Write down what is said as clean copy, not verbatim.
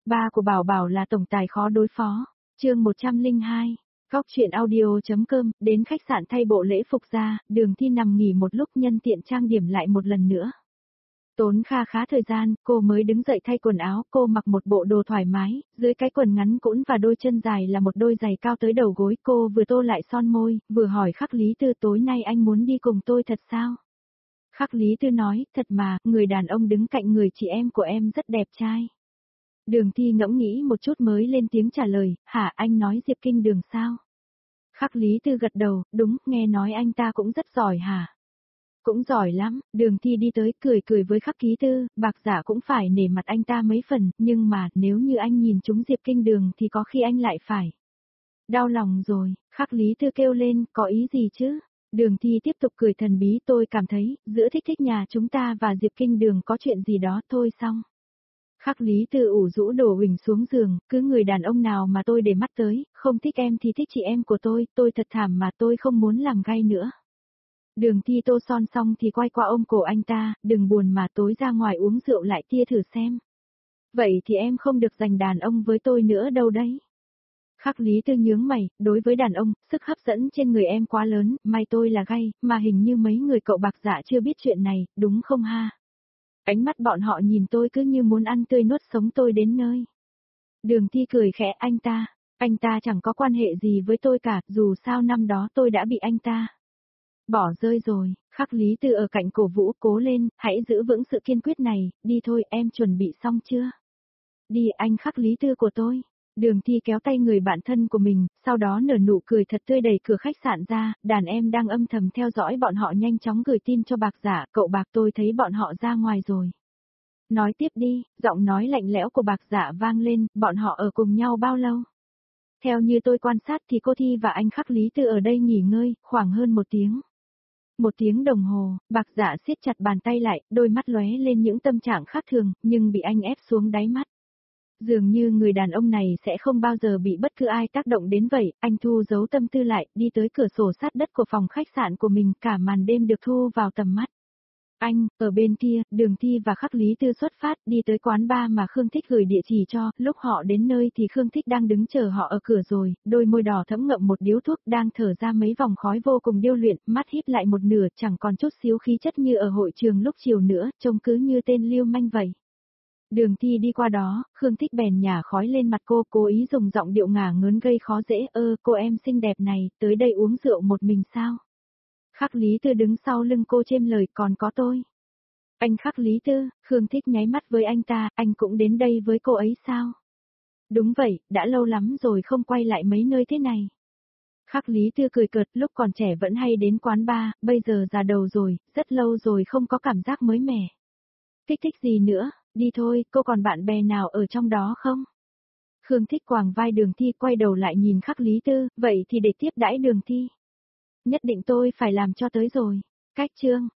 Ba của Bảo Bảo là tổng tài khó đối phó. Chương 102. Góc truyện audio.com, đến khách sạn thay bộ lễ phục ra, Đường Thi nằm nghỉ một lúc nhân tiện trang điểm lại một lần nữa. Tốn khá thời gian, cô mới đứng dậy thay quần áo, cô mặc một bộ đồ thoải mái, dưới cái quần ngắn cũn và đôi chân dài là một đôi giày cao tới đầu gối, cô vừa tô lại son môi, vừa hỏi Khắc Lý Tư tối nay anh muốn đi cùng tôi thật sao? Khắc Lý Tư nói, thật mà, người đàn ông đứng cạnh người chị em của em rất đẹp trai. Đường Thi ngẫm nghĩ một chút mới lên tiếng trả lời, hả anh nói Diệp Kinh Đường sao? Khắc Lý Tư gật đầu, đúng, nghe nói anh ta cũng rất giỏi hả? Cũng giỏi lắm, Đường Thi đi tới cười với Khắc Lý Tư, Bạc Giả cũng phải nể mặt anh ta mấy phần, nhưng mà nếu như anh nhìn chúng Diệp Kinh Đường thì có khi anh lại phải. Đau lòng rồi, Khắc Lý Tư kêu lên, có ý gì chứ? Đường Thi tiếp tục cười thần bí, tôi cảm thấy, giữa thích nhà chúng ta và Diệp Kinh Đường có chuyện gì đó thôi xong. Khắc Lý Tư ủ rũ đổ huỳnh xuống giường, cứ người đàn ông nào mà tôi để mắt tới, không thích em thì thích chị em của tôi thật thảm mà tôi không muốn làm gay nữa. Đường Thi tô son xong thì quay qua ôm cổ anh ta, đừng buồn mà tối ra ngoài uống rượu lại tia thử xem. Vậy thì em không được giành đàn ông với tôi nữa đâu đấy. Khắc Lý Tư nhướng mày, đối với đàn ông, sức hấp dẫn trên người em quá lớn, may tôi là gay, mà hình như mấy người cậu Bạc Dạ chưa biết chuyện này, đúng không ha? Ánh mắt bọn họ nhìn tôi cứ như muốn ăn tươi nuốt sống tôi đến nơi. Đường Thi cười khẽ, anh ta chẳng có quan hệ gì với tôi cả, dù sao năm đó tôi đã bị anh ta bỏ rơi rồi. Khắc Lý Tư ở cạnh cổ vũ, cố lên, hãy giữ vững sự kiên quyết này, đi thôi, em chuẩn bị xong chưa? Đi anh Khắc Lý Tư của tôi. Đường Thi kéo tay người bạn thân của mình, sau đó nở nụ cười thật tươi đẩy cửa khách sạn ra, đàn em đang âm thầm theo dõi bọn họ nhanh chóng gửi tin cho Bạc Giả, cậu Bạc tôi thấy bọn họ ra ngoài rồi. Nói tiếp đi, giọng nói lạnh lẽo của Bạc Giả vang lên, bọn họ ở cùng nhau bao lâu? Theo như tôi quan sát thì cô Thi và anh Khắc Lý Tư ở đây nghỉ ngơi, khoảng hơn 1 tiếng. 1 tiếng đồng hồ, Bạc Giả siết chặt bàn tay lại, đôi mắt lóe lên những tâm trạng khác thường, nhưng bị anh ép xuống đáy mắt. Dường như người đàn ông này sẽ không bao giờ bị bất cứ ai tác động đến vậy, anh thu giấu tâm tư lại, đi tới cửa sổ sát đất của phòng khách sạn của mình, cả màn đêm được thu vào tầm mắt. Anh, ở bên kia, Đường Thi và Khắc Lý Tư xuất phát, đi tới quán bar mà Khương Thích gửi địa chỉ cho, lúc họ đến nơi thì Khương Thích đang đứng chờ họ ở cửa rồi, đôi môi đỏ thẫm ngậm một điếu thuốc đang thở ra mấy vòng khói vô cùng điêu luyện, mắt híp lại một nửa, chẳng còn chút xíu khí chất như ở hội trường lúc chiều nữa, trông cứ như tên lưu manh vậy. Đường Thi đi qua đó, Khương Thích bèn nhả khói lên mặt cô, cố ý dùng giọng điệu ngả ngớn gây khó dễ, cô em xinh đẹp này, tới đây uống rượu một mình sao? Khắc Lý Tư đứng sau lưng cô chêm lời, còn có tôi. Anh Khắc Lý Tư, Khương Thích nháy mắt với anh ta, anh cũng đến đây với cô ấy sao? Đúng vậy, đã lâu lắm rồi không quay lại mấy nơi thế này. Khắc Lý Tư cười cợt, lúc còn trẻ vẫn hay đến quán bar, bây giờ già đầu rồi, rất lâu rồi không có cảm giác mới mẻ. Thích gì nữa, đi thôi, cô còn bạn bè nào ở trong đó không? Khương Thích quàng vai Đường Thi, quay đầu lại nhìn Khắc Lý Tư, vậy thì để tiếp đãi Đường Thi. Nhất định tôi phải làm cho tới rồi. Cách chương